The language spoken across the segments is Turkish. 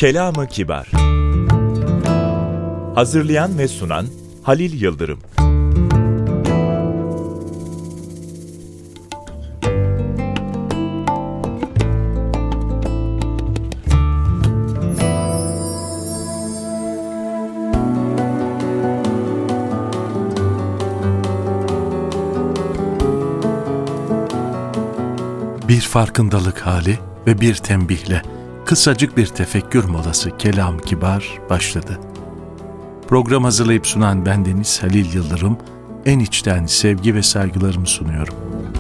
Kelam-ı Kibar. Hazırlayan ve sunan Halil Yıldırım. Bir farkındalık hali ve bir tembihle kısacık bir tefekkür molası Kelam-ı Kibar başladı. Program hazırlayıp sunan bendeniz Halil Yıldırım, en içten sevgi ve saygılarımı sunuyorum.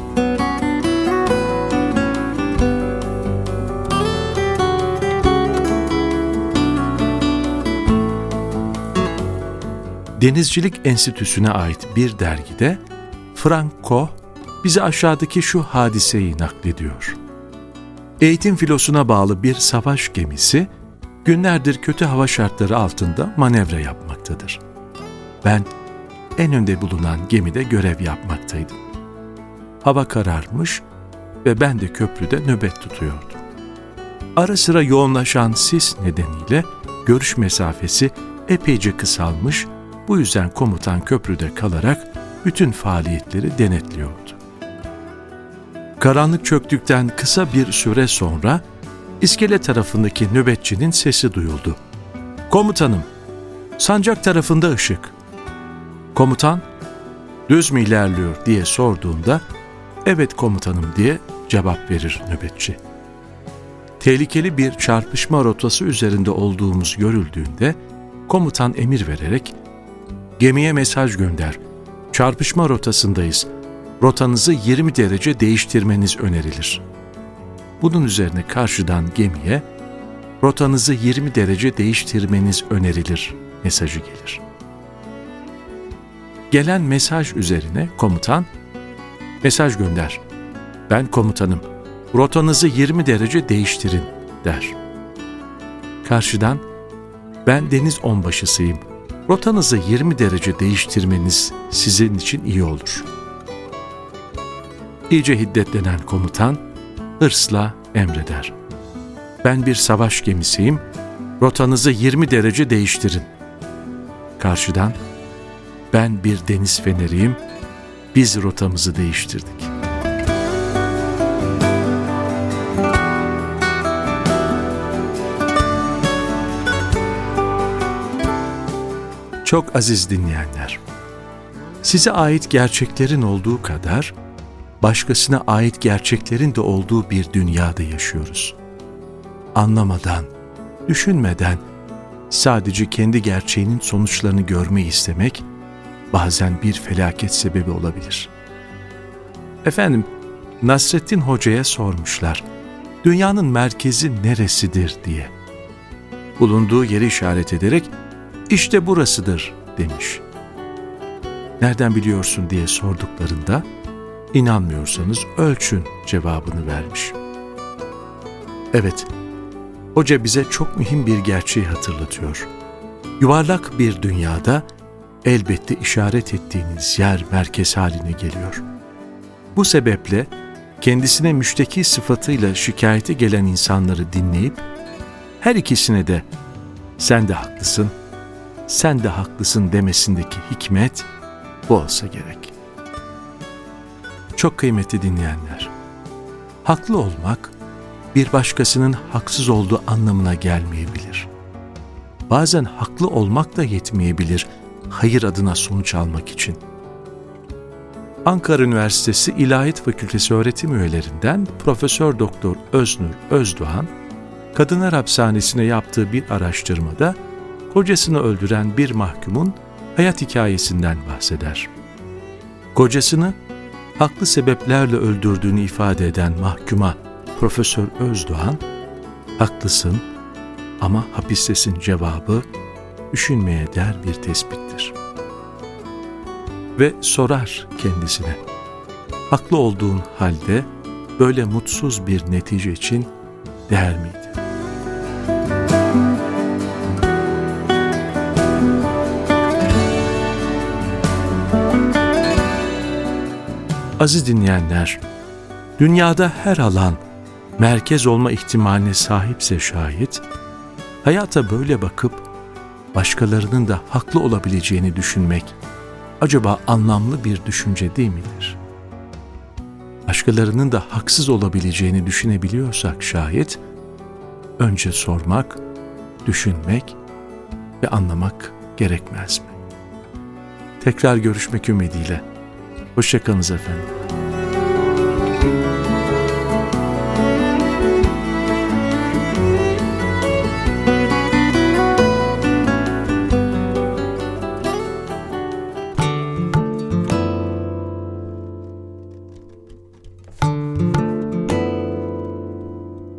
Denizcilik Enstitüsü'ne ait bir dergide Frank Koh bize aşağıdaki şu hadiseyi naklediyor. Eğitim filosuna bağlı bir savaş gemisi günlerdir kötü hava şartları altında manevra yapmaktadır. Ben en önde bulunan gemide görev yapmaktaydım. Hava kararmış ve ben de köprüde nöbet tutuyordum. Ara sıra yoğunlaşan sis nedeniyle görüş mesafesi epeyce kısalmış, bu yüzden komutan köprüde kalarak bütün faaliyetleri denetliyordu. Karanlık çöktükten kısa bir süre sonra iskele tarafındaki nöbetçinin sesi duyuldu. "Komutanım, sancak tarafında ışık." Komutan, "Düz mü ilerliyor?" diye sorduğunda, "Evet komutanım" diye cevap verir nöbetçi. Tehlikeli bir çarpışma rotası üzerinde olduğumuz görüldüğünde komutan emir vererek, "Gemiye mesaj gönder, çarpışma rotasındayız, rotanızı 20 derece değiştirmeniz önerilir." Bunun üzerine karşıdan gemiye, "Rotanızı 20 derece değiştirmeniz önerilir" mesajı gelir. Gelen mesaj üzerine komutan, "Mesaj gönder, ben komutanım, rotanızı 20 derece değiştirin" der. Karşıdan, "Ben deniz onbaşısıyım, rotanızı 20 derece değiştirmeniz sizin için iyi olur." İyice hiddetlenen komutan hırsla emreder. "Ben bir savaş gemisiyim, rotanızı 20 derece değiştirin." Karşıdan, "Ben bir deniz feneriyim, biz rotamızı değiştirdik." Çok aziz dinleyenler, size ait gerçeklerin olduğu kadar, başkasına ait gerçeklerin de olduğu bir dünyada yaşıyoruz. Anlamadan, düşünmeden, sadece kendi gerçeğinin sonuçlarını görmeyi istemek, bazen bir felaket sebebi olabilir. Efendim, Nasrettin Hoca'ya sormuşlar, "Dünyanın merkezi neresidir?" diye. Bulunduğu yeri işaret ederek, "İşte burasıdır" demiş. "Nereden biliyorsun?" diye sorduklarında, "İnanmıyorsanız ölçün" cevabını vermiş. Evet, hoca bize çok mühim bir gerçeği hatırlatıyor. Yuvarlak bir dünyada elbette işaret ettiğiniz yer merkez haline geliyor. Bu sebeple kendisine müşteki sıfatıyla şikayete gelen insanları dinleyip her ikisine de "Sen de haklısın, sen de haklısın" demesindeki hikmet bu olsa gerek. Çok kıymetli dinleyenler, haklı olmak bir başkasının haksız olduğu anlamına gelmeyebilir. Bazen haklı olmak da yetmeyebilir hayır adına sonuç almak için. Ankara Üniversitesi İlahiyat Fakültesi öğretim üyelerinden Profesör Doktor Öznur Özdoğan, Kadınlar Hapishanesi'ne yaptığı bir araştırmada kocasını öldüren bir mahkumun hayat hikayesinden bahseder. Kocasını haklı sebeplerle öldürdüğünü ifade eden mahkuma Profesör Özdoğan, "Haklısın ama hapistesin" cevabı düşünmeye değer bir tespittir. Ve sorar kendisine, haklı olduğun halde böyle mutsuz bir netice için değer miydi? Aziz dinleyenler, dünyada her alan merkez olma ihtimaline sahipse şayet, Hayata böyle bakıp başkalarının da haklı olabileceğini düşünmek acaba anlamlı bir düşünce değil midir? Başkalarının da haksız olabileceğini düşünebiliyorsak şayet, önce sormak, düşünmek ve anlamak gerekmez mi? Tekrar görüşmek ümidiyle. Hoşça kalınız efendim.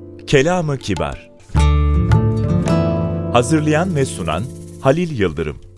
Kelamı Kibar. Hazırlayan ve sunan Halil Yıldırım.